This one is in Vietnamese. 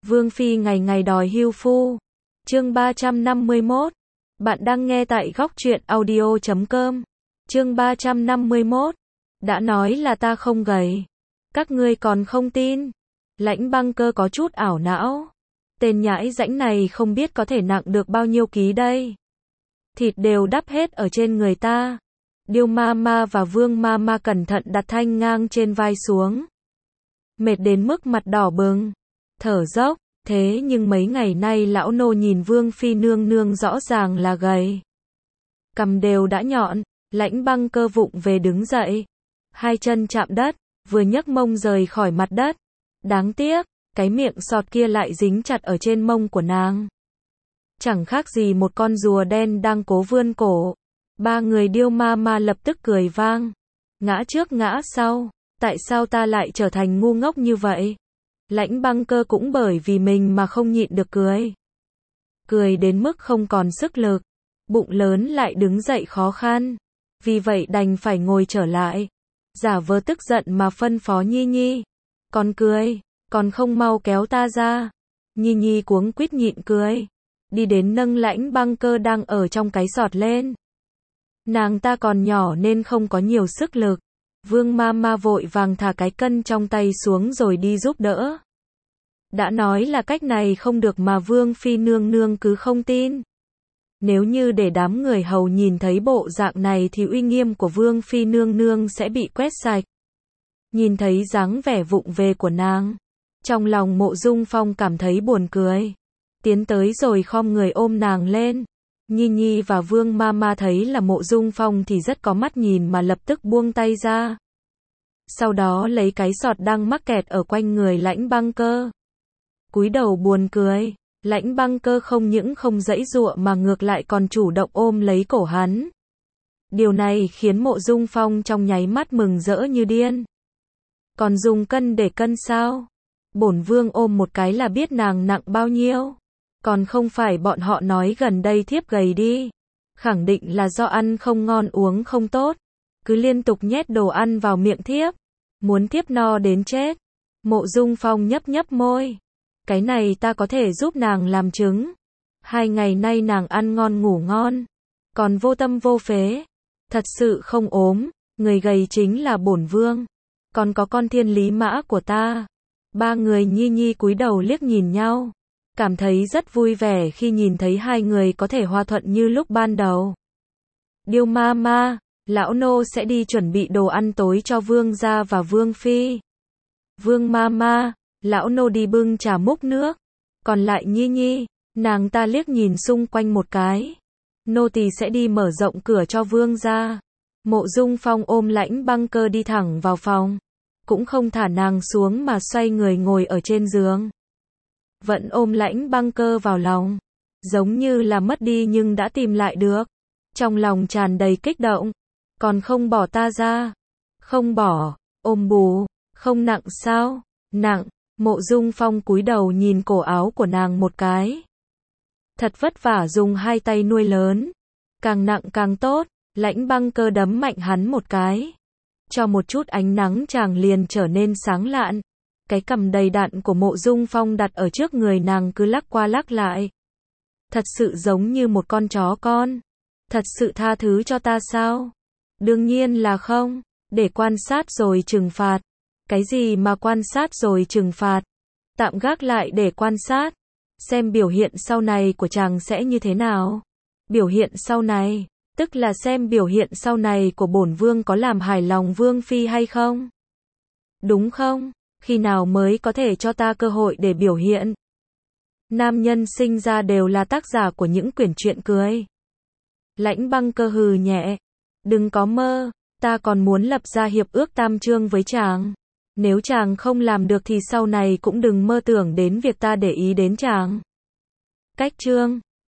Vương Phi ngày ngày đòi hưu phu. Chương 351. Bạn đang nghe tại góc truyện audio.com. Chương 351. Đã nói là ta không gầy. Các ngươi còn không tin. Lãnh Băng Cơ có chút ảo não. Tên nhãi rãnh này không biết có thể nặng được bao nhiêu ký đây. Thịt đều đắp hết ở trên người ta. Điêu ma ma và Vương ma ma cẩn thận đặt thanh ngang trên vai xuống. Mệt đến mức mặt đỏ bừng, thở dốc. Thế nhưng mấy ngày nay lão nô nhìn Vương Phi nương nương rõ ràng là gầy. Cằm đều đã nhọn. Lãnh Băng Cơ vụng về đứng dậy. Hai chân chạm đất, vừa nhấc mông rời khỏi mặt đất. Đáng tiếc, cái miệng sọt kia lại dính chặt ở trên mông của nàng. Chẳng khác gì một con rùa đen đang cố vươn cổ. Ba người Điêu ma ma lập tức cười vang. Ngã trước ngã sau, tại sao ta lại trở thành ngu ngốc như vậy? Lãnh Băng Cơ cũng bởi vì mình mà không nhịn được cười. Cười đến mức không còn sức lực, bụng lớn lại đứng dậy khó khăn. Vì vậy đành phải ngồi trở lại, giả vờ tức giận mà phân phó Nhi Nhi. Còn cười, còn không mau kéo ta ra. Nhi Nhi cuống quýt nhịn cười, đi đến nâng Lãnh Băng Cơ đang ở trong cái sọt lên. Nàng ta còn nhỏ nên không có nhiều sức lực. Vương ma ma vội vàng thả cái cân trong tay xuống rồi đi giúp đỡ. Đã nói là cách này không được mà Vương Phi nương nương cứ không tin. Nếu như để đám người hầu nhìn thấy bộ dạng này thì uy nghiêm của Vương Phi nương nương sẽ bị quét sạch. Nhìn thấy dáng vẻ vụng về của nàng, trong lòng Mộ Dung Phong cảm thấy buồn cười. Tiến tới rồi khom người ôm nàng lên. Nhi Nhi và Vương ma ma thấy là Mộ Dung Phong thì rất có mắt nhìn mà lập tức buông tay ra. Sau đó lấy cái sọt đang mắc kẹt ở quanh người Lãnh Băng Cơ. Cúi đầu buồn cười, Lãnh Băng Cơ không những không giãy giụa mà ngược lại còn chủ động ôm lấy cổ hắn. Điều này khiến Mộ Dung Phong trong nháy mắt mừng rỡ như điên. Còn dùng cân để cân sao? Bổn vương ôm một cái là biết nàng nặng bao nhiêu. Còn không phải bọn họ nói gần đây thiếp gầy đi. Khẳng định là do ăn không ngon uống không tốt. Cứ liên tục nhét đồ ăn vào miệng thiếp. Muốn thiếp no đến chết. Mộ Dung Phong nhấp nhấp môi. Cái này ta có thể giúp nàng làm chứng. 2 ngày nay nàng ăn ngon ngủ ngon. Còn vô tâm vô phế. Thật sự không ốm. Người gầy chính là bổn vương. Còn có con thiên lý mã của ta. Ba người Nhi Nhi cúi đầu liếc nhìn nhau. Cảm thấy rất vui vẻ khi nhìn thấy hai người có thể hòa thuận như lúc ban đầu. Điêu ma ma, lão nô sẽ đi chuẩn bị đồ ăn tối cho vương gia và vương phi. Vương ma ma, lão nô đi bưng trà múc nước. Còn lại Nhi Nhi, nàng ta liếc nhìn xung quanh một cái. Nô tỳ sẽ đi mở rộng cửa cho vương gia. Mộ Dung Phong ôm Lãnh Băng Cơ đi thẳng vào phòng. Cũng không thả nàng xuống mà xoay người ngồi ở trên giường. Vẫn ôm Lãnh Băng Cơ vào lòng. Giống như là mất đi nhưng đã tìm lại được. Trong lòng tràn đầy kích động. Còn không bỏ ta ra. Không bỏ, ôm bù. Không nặng sao? Nặng. Mộ Dung Phong cúi đầu nhìn cổ áo của nàng một cái. Thật vất vả dùng 2 tay nuôi lớn. Càng nặng càng tốt. Lãnh Băng Cơ đấm mạnh hắn một cái. Cho một chút ánh nắng chàng liền trở nên sáng lạn. Cái cằm đầy đặn của Mộ Dung Phong đặt ở trước người nàng cứ lắc qua lắc lại. Thật sự giống như một con chó con. Thật sự tha thứ cho ta sao? Đương nhiên là không. Để quan sát rồi trừng phạt. Cái gì mà quan sát rồi trừng phạt? Tạm gác lại để quan sát. Xem biểu hiện sau này của chàng sẽ như thế nào. Biểu hiện sau này, tức là xem biểu hiện sau này của bổn vương có làm hài lòng vương phi hay không? Đúng không? Khi nào mới có thể cho ta cơ hội để biểu hiện? Nam nhân sinh ra đều là tác giả của những quyển truyện cười. Lãnh Băng Cơ hừ nhẹ. Đừng có mơ, ta còn muốn lập ra hiệp ước tam chương với chàng. Nếu chàng không làm được thì sau này cũng đừng mơ tưởng đến việc ta để ý đến chàng. Cách chương